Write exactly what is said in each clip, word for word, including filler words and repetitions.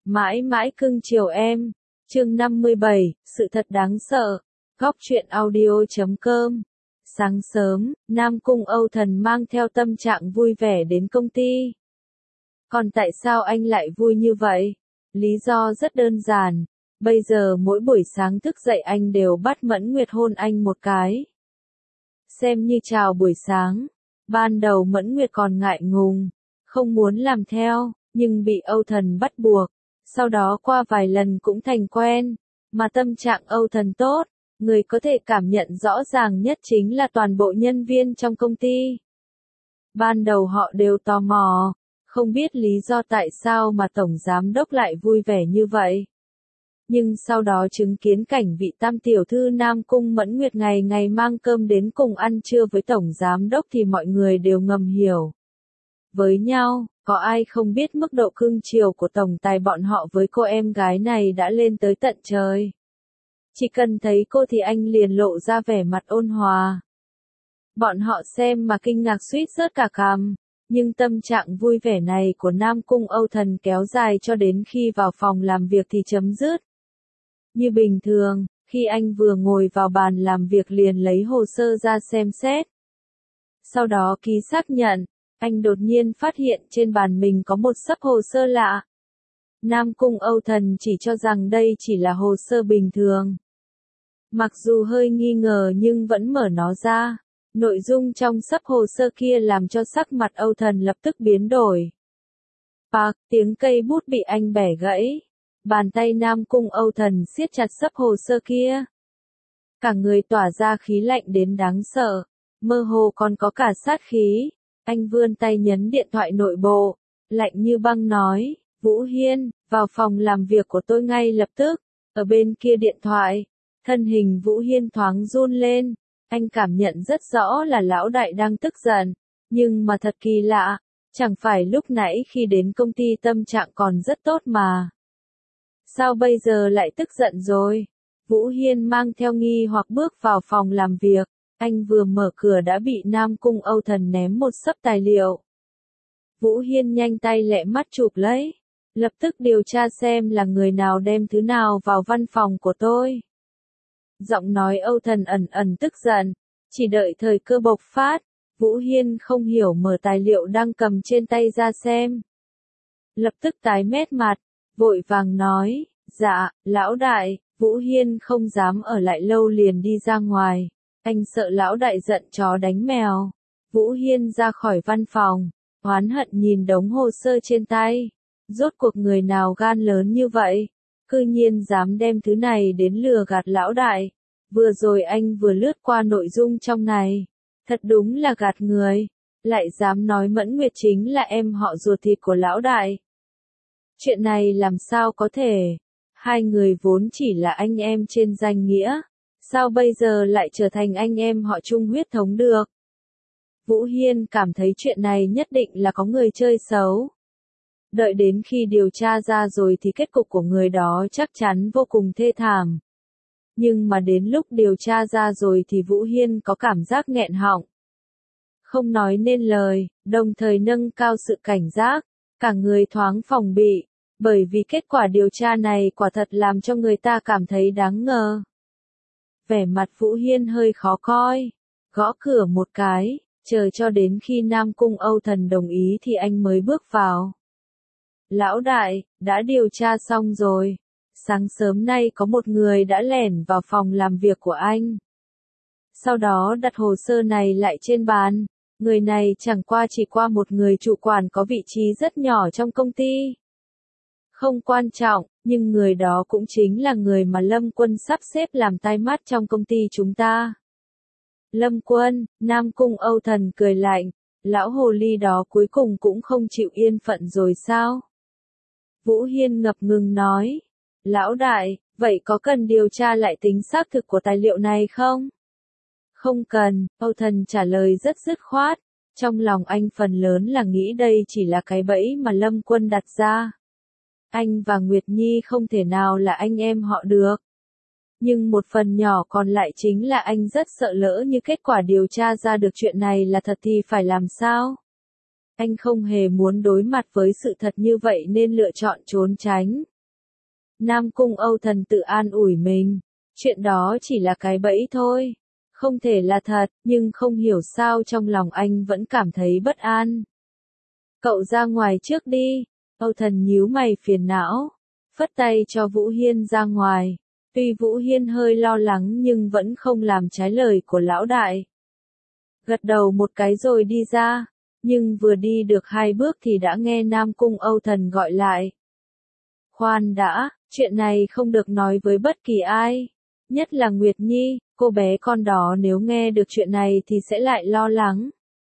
Mãi mãi cưng chiều em. Chương năm mươi bảy, sự thật đáng sợ. Góc truyện audio chấm com. Sáng sớm, Nam Cung Âu Thần mang theo tâm trạng vui vẻ đến công ty. Còn tại sao anh lại vui như vậy? Lý do rất đơn giản. Bây giờ mỗi buổi sáng thức dậy anh đều bắt Mẫn Nguyệt hôn anh một cái. Xem như chào buổi sáng. Ban đầu Mẫn Nguyệt còn ngại ngùng, không muốn làm theo, nhưng bị Âu Thần bắt buộc. Sau đó qua vài lần cũng thành quen, mà tâm trạng Âu Thần tốt, người có thể cảm nhận rõ ràng nhất chính là toàn bộ nhân viên trong công ty. Ban đầu họ đều tò mò, không biết lý do tại sao mà Tổng Giám Đốc lại vui vẻ như vậy. Nhưng sau đó chứng kiến cảnh vị tam tiểu thư Nam Cung Mẫn Nguyệt ngày ngày mang cơm đến cùng ăn trưa với Tổng Giám Đốc thì mọi người đều ngầm hiểu. Với nhau, có ai không biết mức độ cưng chiều của tổng tài bọn họ với cô em gái này đã lên tới tận trời. Chỉ cần thấy cô thì anh liền lộ ra vẻ mặt ôn hòa. Bọn họ xem mà kinh ngạc suýt rớt cả cằm, nhưng tâm trạng vui vẻ này của Nam Cung Âu Thần kéo dài cho đến khi vào phòng làm việc thì chấm dứt. Như bình thường, khi anh vừa ngồi vào bàn làm việc liền lấy hồ sơ ra xem xét. Sau đó ký xác nhận. Anh đột nhiên phát hiện trên bàn mình có một xấp hồ sơ lạ. Nam Cung Âu Thần chỉ cho rằng đây chỉ là hồ sơ bình thường. Mặc dù hơi nghi ngờ nhưng vẫn mở nó ra. Nội dung trong xấp hồ sơ kia làm cho sắc mặt Âu Thần lập tức biến đổi. Bạc, tiếng cây bút bị anh bẻ gãy. Bàn tay Nam Cung Âu Thần siết chặt xấp hồ sơ kia. Cả người tỏa ra khí lạnh đến đáng sợ. Mơ hồ còn có cả sát khí. Anh vươn tay nhấn điện thoại nội bộ, lạnh như băng nói, Vũ Hiên, vào phòng làm việc của tôi ngay lập tức. Ở bên kia điện thoại, thân hình Vũ Hiên thoáng run lên, anh cảm nhận rất rõ là lão đại đang tức giận, nhưng mà thật kỳ lạ, chẳng phải lúc nãy khi đến công ty tâm trạng còn rất tốt mà. Sao bây giờ lại tức giận rồi? Vũ Hiên mang theo nghi hoặc bước vào phòng làm việc. Anh vừa mở cửa đã bị Nam Cung Âu Thần ném một xấp tài liệu. Vũ Hiên nhanh tay lẹ mắt chụp lấy. Lập tức điều tra xem là người nào đem thứ nào vào văn phòng của tôi. Giọng nói Âu Thần ẩn ẩn tức giận. Chỉ đợi thời cơ bộc phát. Vũ Hiên không hiểu mở tài liệu đang cầm trên tay ra xem. Lập tức tái mét mặt. Vội vàng nói. Dạ, lão đại. Vũ Hiên không dám ở lại lâu liền đi ra ngoài. Anh sợ lão đại giận chó đánh mèo. Vũ Hiên ra khỏi văn phòng, oán hận nhìn đống hồ sơ trên tay. Rốt cuộc người nào gan lớn như vậy? Cư nhiên dám đem thứ này đến lừa gạt lão đại. Vừa rồi anh vừa lướt qua nội dung trong này. Thật đúng là gạt người. Lại dám nói Mẫn Nguyệt chính là em họ ruột thịt của lão đại. Chuyện này làm sao có thể? Hai người vốn chỉ là anh em trên danh nghĩa. Sao bây giờ lại trở thành anh em họ chung huyết thống được? Vũ Hiên cảm thấy chuyện này nhất định là có người chơi xấu. Đợi đến khi điều tra ra rồi thì kết cục của người đó chắc chắn vô cùng thê thảm. Nhưng mà đến lúc điều tra ra rồi thì Vũ Hiên có cảm giác nghẹn họng. Không nói nên lời, đồng thời nâng cao sự cảnh giác, cả người thoáng phòng bị, bởi vì kết quả điều tra này quả thật làm cho người ta cảm thấy đáng ngờ. Vẻ mặt Vũ Hiên hơi khó coi, gõ cửa một cái, chờ cho đến khi Nam Cung Âu Thần đồng ý thì anh mới bước vào. Lão đại, đã điều tra xong rồi. Sáng sớm nay có một người đã lẻn vào phòng làm việc của anh. Sau đó đặt hồ sơ này lại trên bàn. Người này chẳng qua chỉ qua một người chủ quản có vị trí rất nhỏ trong công ty. Không quan trọng, nhưng người đó cũng chính là người mà Lâm Quân sắp xếp làm tai mắt trong công ty chúng ta. Lâm Quân, Nam Cung Âu Thần cười lạnh, lão hồ ly đó cuối cùng cũng không chịu yên phận rồi sao? Vũ Hiên ngập ngừng nói, lão đại, vậy có cần điều tra lại tính xác thực của tài liệu này không? Không cần, Âu Thần trả lời rất dứt khoát, trong lòng anh phần lớn là nghĩ đây chỉ là cái bẫy mà Lâm Quân đặt ra. Anh và Nguyệt Nhi không thể nào là anh em họ được. Nhưng một phần nhỏ còn lại chính là anh rất sợ lỡ như kết quả điều tra ra được chuyện này là thật thì phải làm sao? Anh không hề muốn đối mặt với sự thật như vậy nên lựa chọn trốn tránh. Nam Cung Âu Thần tự an ủi mình, chuyện đó chỉ là cái bẫy thôi, không thể là thật, nhưng không hiểu sao trong lòng anh vẫn cảm thấy bất an. Cậu ra ngoài trước đi, Âu Thần nhíu mày phiền não, phất tay cho Vũ Hiên ra ngoài. Tuy Vũ Hiên hơi lo lắng nhưng vẫn không làm trái lời của lão đại. Gật đầu một cái rồi đi ra, nhưng vừa đi được hai bước thì đã nghe Nam Cung Âu Thần gọi lại. Khoan đã, chuyện này không được nói với bất kỳ ai, nhất là Nguyệt Nhi, cô bé con đó nếu nghe được chuyện này thì sẽ lại lo lắng.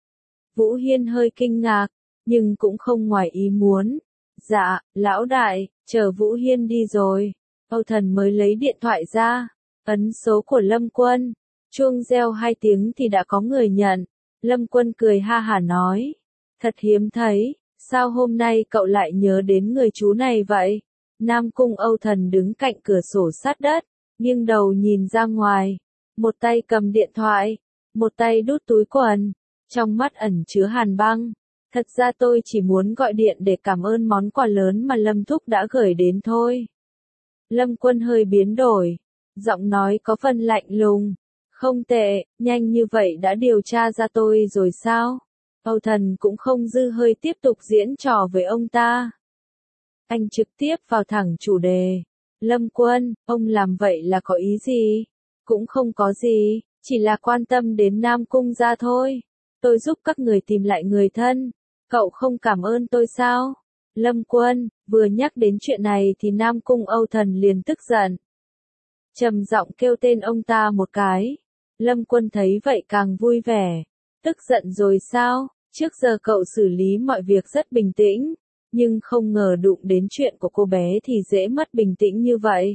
Vũ Hiên hơi kinh ngạc, nhưng cũng không ngoài ý muốn. Dạ, lão đại, chờ Vũ Hiên đi rồi. Âu Thần mới lấy điện thoại ra, ấn số của Lâm Quân, chuông reo hai tiếng thì đã có người nhận. Lâm Quân cười ha hả nói, thật hiếm thấy, sao hôm nay cậu lại nhớ đến người chú này vậy? Nam Cung Âu Thần đứng cạnh cửa sổ sát đất, nghiêng đầu nhìn ra ngoài, một tay cầm điện thoại, một tay đút túi quần, trong mắt ẩn chứa hàn băng. Thật ra tôi chỉ muốn gọi điện để cảm ơn món quà lớn mà Lâm Thúc đã gửi đến thôi. Lâm Quân hơi biến đổi, giọng nói có phần lạnh lùng. Không tệ, nhanh như vậy đã điều tra ra tôi rồi sao? Âu Thần cũng không dư hơi tiếp tục diễn trò với ông ta. Anh trực tiếp vào thẳng chủ đề. Lâm Quân, ông làm vậy là có ý gì? Cũng không có gì, chỉ là quan tâm đến Nam Cung gia thôi. Tôi giúp các người tìm lại người thân. Cậu không cảm ơn tôi sao? Lâm Quân, vừa nhắc đến chuyện này thì Nam Cung Âu Thần liền tức giận. Trầm giọng kêu tên ông ta một cái. Lâm Quân thấy vậy càng vui vẻ. Tức giận rồi sao? Trước giờ cậu xử lý mọi việc rất bình tĩnh, nhưng không ngờ đụng đến chuyện của cô bé thì dễ mất bình tĩnh như vậy.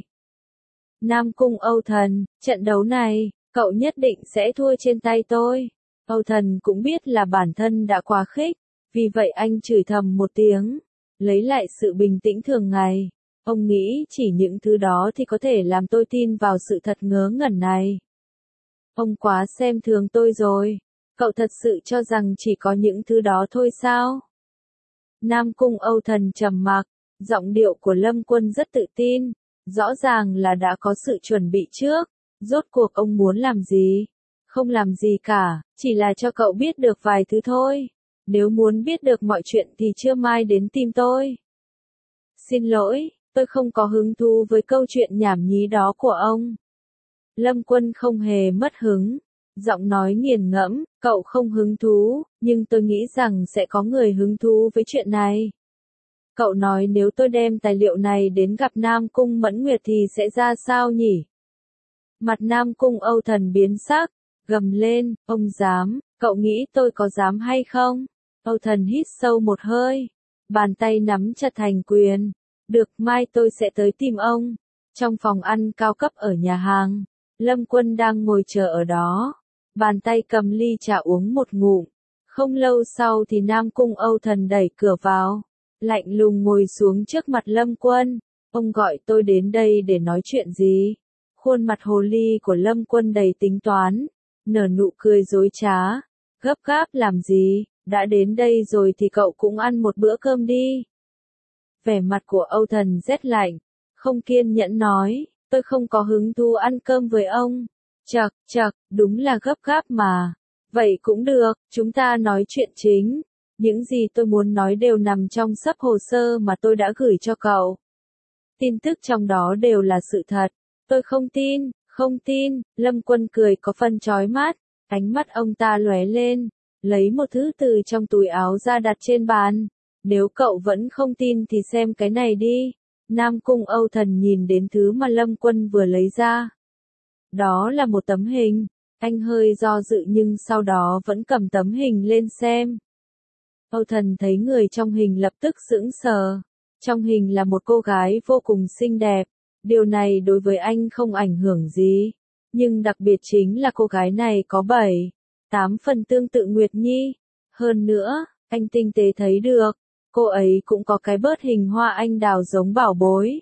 Nam Cung Âu Thần, trận đấu này, cậu nhất định sẽ thua trên tay tôi. Âu Thần cũng biết là bản thân đã quá khích, vì vậy anh chửi thầm một tiếng, lấy lại sự bình tĩnh thường ngày. Ông nghĩ chỉ những thứ đó thì có thể làm tôi tin vào sự thật ngớ ngẩn này. Ông quá xem thường tôi rồi. Cậu thật sự cho rằng chỉ có những thứ đó thôi sao? Nam Cung Âu Thần trầm mặc, giọng điệu của Lâm Quân rất tự tin, rõ ràng là đã có sự chuẩn bị trước. Rốt cuộc ông muốn làm gì? Không làm gì cả, chỉ là cho cậu biết được vài thứ thôi. Nếu muốn biết được mọi chuyện thì trưa mai đến tìm tôi. Xin lỗi, tôi không có hứng thú với câu chuyện nhảm nhí đó của ông. Lâm Quân không hề mất hứng, giọng nói nghiền ngẫm, cậu không hứng thú, nhưng tôi nghĩ rằng sẽ có người hứng thú với chuyện này. Cậu nói nếu tôi đem tài liệu này đến gặp Nam Cung Mẫn Nguyệt thì sẽ ra sao nhỉ? Mặt Nam Cung Âu Thần biến sắc, gầm lên, ông dám, cậu nghĩ tôi có dám hay không? Âu Thần hít sâu một hơi, bàn tay nắm chặt thành quyền. Được, mai tôi sẽ tới tìm ông. Trong phòng ăn cao cấp ở nhà hàng, Lâm Quân đang ngồi chờ ở đó, bàn tay cầm ly trà uống một ngụm. Không lâu sau thì Nam Cung Âu Thần đẩy cửa vào, lạnh lùng ngồi xuống trước mặt Lâm Quân. Ông gọi tôi đến đây để nói chuyện gì? Khuôn mặt hồ ly của Lâm Quân đầy tính toán, nở nụ cười dối trá. Gấp gáp làm gì, đã đến đây rồi thì cậu cũng ăn một bữa cơm đi. Vẻ mặt của Âu Thần rét lạnh, không kiên nhẫn nói, tôi không có hứng thú ăn cơm với ông. Chậc, chậc, đúng là gấp gáp mà. Vậy cũng được, chúng ta nói chuyện chính. Những gì tôi muốn nói đều nằm trong xấp hồ sơ mà tôi đã gửi cho cậu. Tin tức trong đó đều là sự thật. Tôi không tin, không tin. Lâm Quân cười có phần chói mắt, ánh mắt ông ta lóe lên, lấy một thứ từ trong túi áo ra đặt trên bàn. Nếu cậu vẫn không tin thì xem cái này đi. Nam Cung Âu Thần nhìn đến thứ mà Lâm Quân vừa lấy ra. Đó là một tấm hình. Anh hơi do dự nhưng sau đó vẫn cầm tấm hình lên xem. Âu Thần thấy người trong hình lập tức sững sờ. Trong hình là một cô gái vô cùng xinh đẹp. Điều này đối với anh không ảnh hưởng gì. Nhưng đặc biệt chính là cô gái này có bảy, tám phần tương tự Nguyệt Nhi. Hơn nữa, anh tinh tế thấy được, cô ấy cũng có cái bớt hình hoa anh đào giống bảo bối.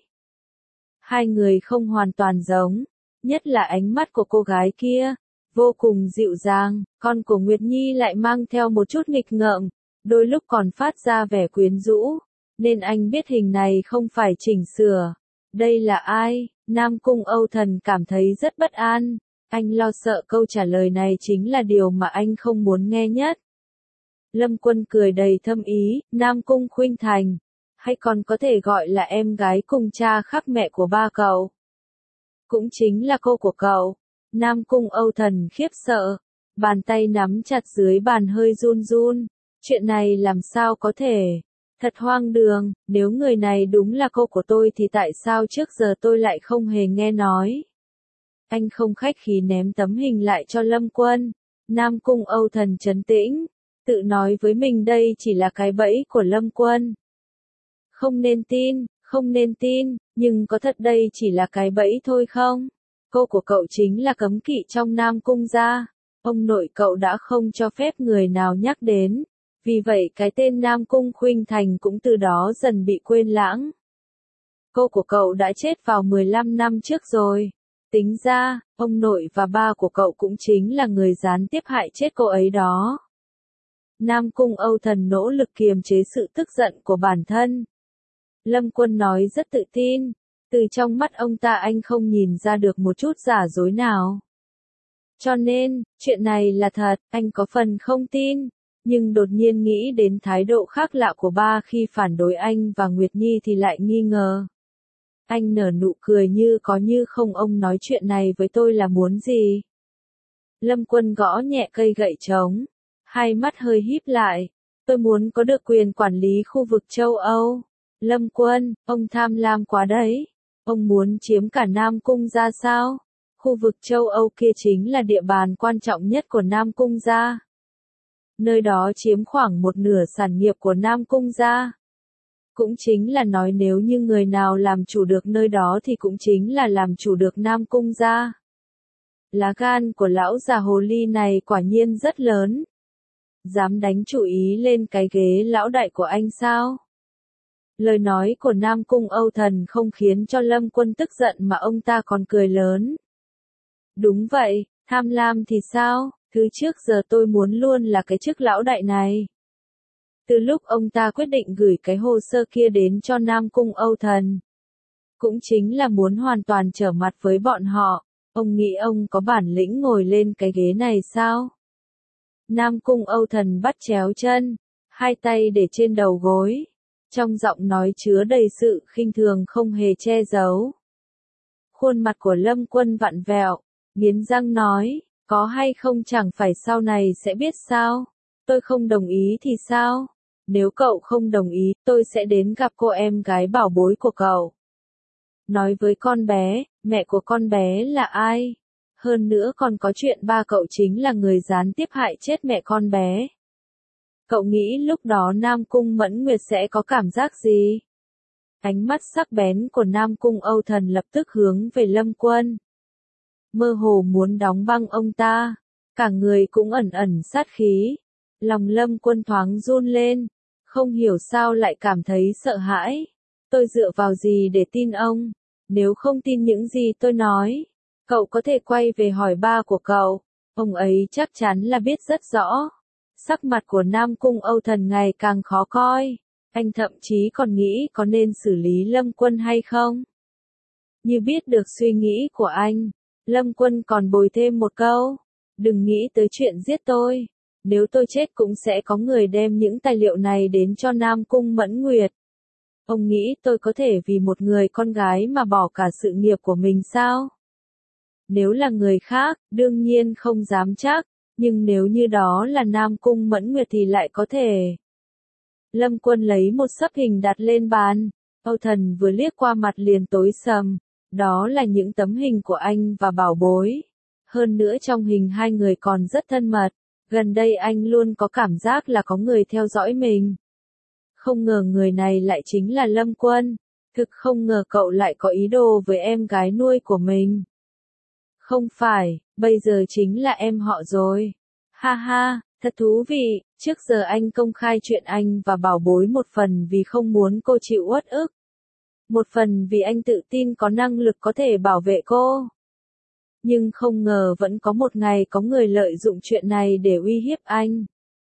Hai người không hoàn toàn giống, nhất là ánh mắt của cô gái kia, vô cùng dịu dàng, con của Nguyệt Nhi lại mang theo một chút nghịch ngợm, đôi lúc còn phát ra vẻ quyến rũ, nên anh biết hình này không phải chỉnh sửa. Đây là ai? Nam Cung Âu Thần cảm thấy rất bất an. Anh lo sợ câu trả lời này chính là điều mà anh không muốn nghe nhất. Lâm Quân cười đầy thâm ý, Nam Cung Khuynh Thành, hay còn có thể gọi là em gái cùng cha khác mẹ của ba cậu. Cũng chính là cô của cậu. Nam Cung Âu Thần khiếp sợ, bàn tay nắm chặt dưới bàn hơi run run. Chuyện này làm sao có thể? Thật hoang đường, nếu người này đúng là cô của tôi thì tại sao trước giờ tôi lại không hề nghe nói? Anh không khách khí ném tấm hình lại cho Lâm Quân. Nam Cung Âu Thần trấn tĩnh, tự nói với mình đây chỉ là cái bẫy của Lâm Quân. Không nên tin, không nên tin, nhưng có thật đây chỉ là cái bẫy thôi không? Cô của cậu chính là cấm kỵ trong Nam Cung gia. Ông nội cậu đã không cho phép người nào nhắc đến. Vì vậy cái tên Nam Cung Khuynh Thành cũng từ đó dần bị quên lãng. Cô của cậu đã chết vào mười lăm năm trước rồi. Tính ra, ông nội và ba của cậu cũng chính là người gián tiếp hại chết cô ấy đó. Nam Cung Âu Thần nỗ lực kiềm chế sự tức giận của bản thân. Lâm Quân nói rất tự tin, từ trong mắt ông ta anh không nhìn ra được một chút giả dối nào. Cho nên, chuyện này là thật, anh có phần không tin, nhưng đột nhiên nghĩ đến thái độ khác lạ của ba khi phản đối anh và Nguyệt Nhi thì lại nghi ngờ. Anh nở nụ cười như có như không, ông nói chuyện này với tôi là muốn gì? Lâm Quân gõ nhẹ cây gậy trống, hai mắt hơi híp lại. Tôi muốn có được quyền quản lý khu vực châu Âu. Lâm Quân, ông tham lam quá đấy. Ông muốn chiếm cả Nam Cung gia sao? Khu vực châu Âu kia chính là địa bàn quan trọng nhất của Nam Cung gia. Nơi đó chiếm khoảng một nửa sản nghiệp của Nam Cung gia. Cũng chính là nói nếu như người nào làm chủ được nơi đó thì cũng chính là làm chủ được Nam Cung gia. Lá gan của lão già hồ ly này quả nhiên rất lớn. Dám đánh chủ ý lên cái ghế lão đại của anh sao? Lời nói của Nam Cung Âu Thần không khiến cho Lâm Quân tức giận mà ông ta còn cười lớn. Đúng vậy, tham lam thì sao? Thứ trước giờ tôi muốn luôn là cái chức lão đại này. Từ lúc ông ta quyết định gửi cái hồ sơ kia đến cho Nam Cung Âu Thần, cũng chính là muốn hoàn toàn trở mặt với bọn họ. Ông nghĩ ông có bản lĩnh ngồi lên cái ghế này sao? Nam Cung Âu Thần bắt chéo chân, hai tay để trên đầu gối, trong giọng nói chứa đầy sự khinh thường không hề che giấu. Khuôn mặt của Lâm Quân vặn vẹo, nghiến răng nói, có hay không chẳng phải sau này sẽ biết sao? Tôi không đồng ý thì sao? Nếu cậu không đồng ý, tôi sẽ đến gặp cô em gái bảo bối của cậu. Nói với con bé, mẹ của con bé là ai? Hơn nữa còn có chuyện ba cậu chính là người gián tiếp hại chết mẹ con bé. Cậu nghĩ lúc đó Nam Cung Mẫn Nguyệt sẽ có cảm giác gì? Ánh mắt sắc bén của Nam Cung Âu Thần lập tức hướng về Lâm Quân. Mơ hồ muốn đóng băng ông ta, cả người cũng ẩn ẩn sát khí. Lòng Lâm Quân thoáng run lên, không hiểu sao lại cảm thấy sợ hãi. Tôi dựa vào gì để tin ông? Nếu không tin những gì tôi nói, cậu có thể quay về hỏi ba của cậu, ông ấy chắc chắn là biết rất rõ. Sắc mặt của Nam Cung Âu Thần ngày càng khó coi, anh thậm chí còn nghĩ có nên xử lý Lâm Quân hay không. Như biết được suy nghĩ của anh, Lâm Quân còn bồi thêm một câu, đừng nghĩ tới chuyện giết tôi, nếu tôi chết cũng sẽ có người đem những tài liệu này đến cho Nam Cung Mẫn Nguyệt. Ông nghĩ tôi có thể vì một người con gái mà bỏ cả sự nghiệp của mình sao? Nếu là người khác, đương nhiên không dám chắc, nhưng nếu như đó là Nam Cung Mẫn Nguyệt thì lại có thể. Lâm Quân lấy một sấp hình đặt lên bàn, Âu Thần vừa liếc qua mặt liền tối sầm, đó là những tấm hình của anh và bảo bối. Hơn nữa trong hình hai người còn rất thân mật, gần đây anh luôn có cảm giác là có người theo dõi mình. Không ngờ người này lại chính là Lâm Quân, thực không ngờ cậu lại có ý đồ với em gái nuôi của mình. Không phải, bây giờ chính là em họ rồi. Ha ha, thật thú vị, trước giờ anh công khai chuyện anh và bảo bối một phần vì không muốn cô chịu uất ức. Một phần vì anh tự tin có năng lực có thể bảo vệ cô. Nhưng không ngờ vẫn có một ngày có người lợi dụng chuyện này để uy hiếp anh.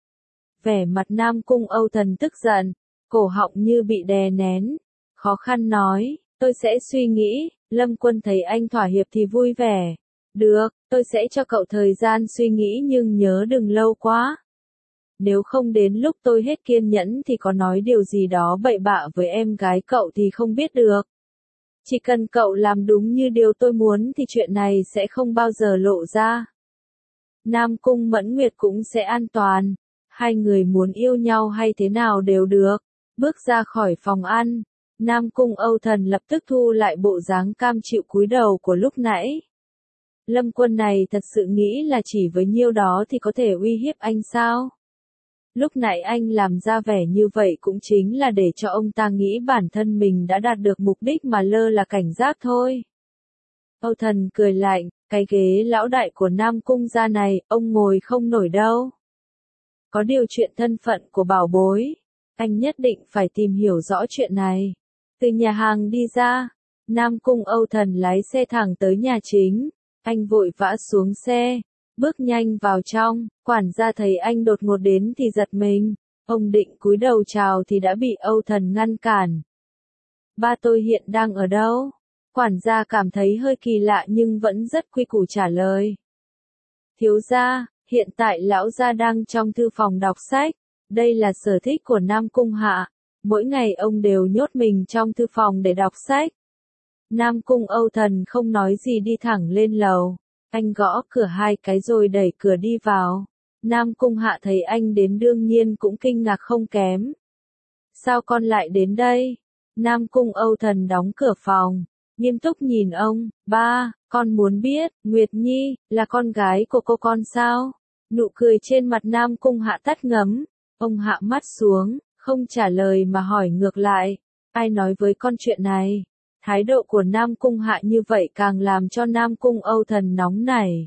Vẻ mặt Nam Cung Âu Thần tức giận, cổ họng như bị đè nén, khó khăn nói, Tôi sẽ suy nghĩ. Lâm Quân thấy anh thỏa hiệp thì vui vẻ. Được, tôi sẽ cho cậu thời gian suy nghĩ nhưng nhớ đừng lâu quá. Nếu không đến lúc tôi hết kiên nhẫn thì có nói điều gì đó bậy bạ với em gái cậu thì không biết được. Chỉ cần cậu làm đúng như điều tôi muốn thì chuyện này sẽ không bao giờ lộ ra. Nam Cung Mẫn Nguyệt cũng sẽ an toàn. Hai người muốn yêu nhau hay thế nào đều được. Bước ra khỏi phòng ăn, Nam Cung Âu Thần lập tức thu lại bộ dáng cam chịu cúi đầu của lúc nãy. Lâm Quân này thật sự nghĩ là chỉ với nhiêu đó thì có thể uy hiếp anh sao? Lúc nãy anh làm ra vẻ như vậy cũng chính là để cho ông ta nghĩ bản thân mình đã đạt được mục đích mà lơ là cảnh giác thôi. Âu Thần cười lạnh, cái ghế lão đại của Nam Cung gia này, ông ngồi không nổi đâu. Có điều chuyện thân phận của bảo bối, anh nhất định phải tìm hiểu rõ chuyện này. Từ nhà hàng đi ra, Nam Cung Âu Thần lái xe thẳng tới nhà chính. Anh vội vã xuống xe, bước nhanh vào trong, quản gia thấy anh đột ngột đến thì giật mình. Ông định cúi đầu chào thì đã bị Âu Thần ngăn cản. Ba tôi hiện đang ở đâu? Quản gia cảm thấy hơi kỳ lạ nhưng vẫn rất quy củ trả lời. Thiếu gia, hiện tại lão gia đang trong thư phòng đọc sách. Đây là sở thích của Nam Cung Hạ. Mỗi ngày ông đều nhốt mình trong thư phòng để đọc sách. Nam Cung Âu Thần không nói gì đi thẳng lên lầu. Anh gõ cửa hai cái rồi đẩy cửa đi vào. Nam Cung Hạ thấy anh đến đương nhiên cũng kinh ngạc không kém. Sao con lại đến đây? Nam Cung Âu Thần đóng cửa phòng, nghiêm túc nhìn ông. Ba, con muốn biết, Nguyệt Nhi, là con gái của cô con sao? Nụ cười trên mặt Nam Cung Hạ tắt ngấm. Ông hạ mắt xuống, không trả lời mà hỏi ngược lại. Ai nói với con chuyện này? Thái độ của Nam Cung Hạ như vậy càng làm cho Nam Cung Âu Thần nóng nảy.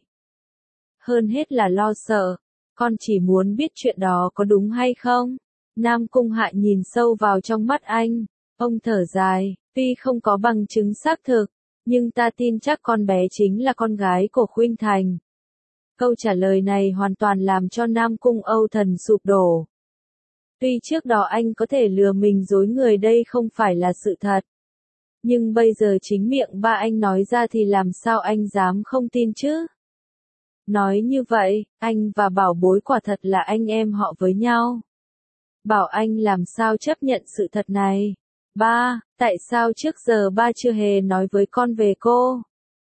Hơn hết là lo sợ. Con chỉ muốn biết chuyện đó có đúng hay không? Nam Cung Hạ nhìn sâu vào trong mắt anh. Ông thở dài, tuy không có bằng chứng xác thực, nhưng ta tin chắc con bé chính là con gái của Khuynh Thành. Câu trả lời này hoàn toàn làm cho Nam Cung Âu Thần sụp đổ. Tuy trước đó anh có thể lừa mình dối người đây không phải là sự thật. Nhưng bây giờ chính miệng ba anh nói ra thì làm sao anh dám không tin chứ? Nói như vậy, anh và Bảo Bối quả thật là anh em họ với nhau. Bảo anh làm sao chấp nhận sự thật này? Ba, tại sao trước giờ ba chưa hề nói với con về cô?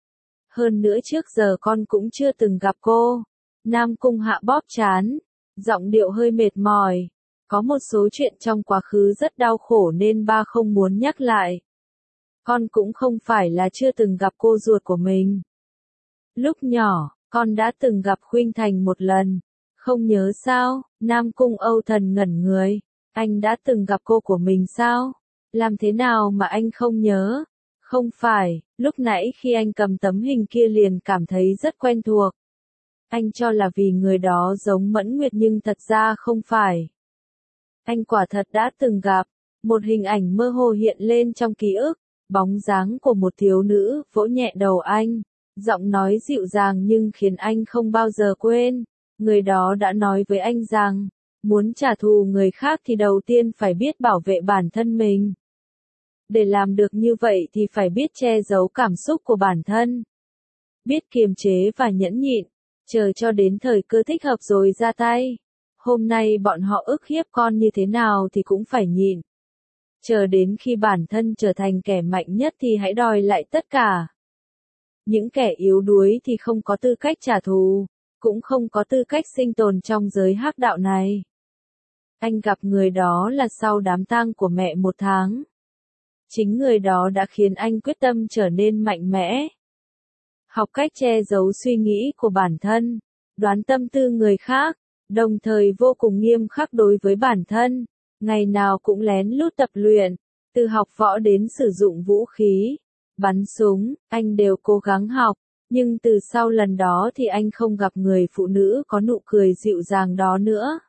Hơn nữa trước giờ con cũng chưa từng gặp cô. Nam Cung Hạ bóp trán, giọng điệu hơi mệt mỏi. Có một số chuyện trong quá khứ rất đau khổ nên ba không muốn nhắc lại. Con cũng không phải là chưa từng gặp cô ruột của mình. Lúc nhỏ, con đã từng gặp Khuynh Thành một lần. Không nhớ sao? Nam Cung Âu Thần ngẩn người. Anh đã từng gặp cô của mình sao? Làm thế nào mà anh không nhớ? Không phải, lúc nãy khi anh cầm tấm hình kia liền cảm thấy rất quen thuộc. Anh cho là vì người đó giống Mẫn Nguyệt nhưng thật ra không phải. Anh quả thật đã từng gặp. Một hình ảnh mơ hồ hiện lên trong ký ức. Bóng dáng của một thiếu nữ vỗ nhẹ đầu anh. Giọng nói dịu dàng nhưng khiến anh không bao giờ quên. Người đó đã nói với anh rằng, muốn trả thù người khác thì đầu tiên phải biết bảo vệ bản thân mình. Để làm được như vậy thì phải biết che giấu cảm xúc của bản thân. Biết kiềm chế và nhẫn nhịn, chờ cho đến thời cơ thích hợp rồi ra tay. Hôm nay bọn họ ức hiếp con như thế nào thì cũng phải nhịn. Chờ đến khi bản thân trở thành kẻ mạnh nhất thì hãy đòi lại tất cả. Những kẻ yếu đuối thì không có tư cách trả thù, cũng không có tư cách sinh tồn trong giới hắc đạo này. Anh gặp người đó là sau đám tang của mẹ một tháng. Chính người đó đã khiến anh quyết tâm trở nên mạnh mẽ. Học cách che giấu suy nghĩ của bản thân, đoán tâm tư người khác, đồng thời vô cùng nghiêm khắc đối với bản thân. Ngày nào cũng lén lút tập luyện, từ học võ đến sử dụng vũ khí, bắn súng, anh đều cố gắng học. Nhưng từ sau lần đó thì anh không gặp người phụ nữ có nụ cười dịu dàng đó nữa.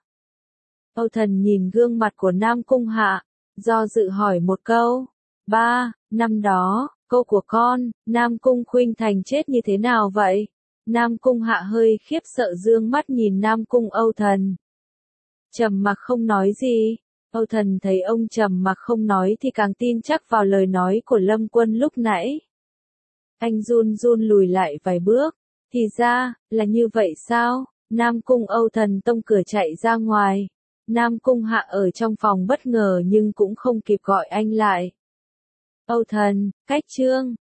Âu Thần nhìn gương mặt của Nam Cung Hạ, do dự hỏi một câu. Ba, năm đó, cô của con, Nam Cung Khuynh Thành chết như thế nào vậy? Nam Cung Hạ hơi khiếp sợ dương mắt nhìn Nam Cung Âu Thần. Trầm mặc không nói gì. Âu Thần thấy ông trầm mặc không nói thì càng tin chắc vào lời nói của Lâm Quân lúc nãy. Anh run run lùi lại vài bước. Thì ra, là như vậy sao? Nam Cung Âu Thần tông cửa chạy ra ngoài. Nam Cung Hạ ở trong phòng bất ngờ nhưng cũng không kịp gọi anh lại. Âu Thần, cách trương.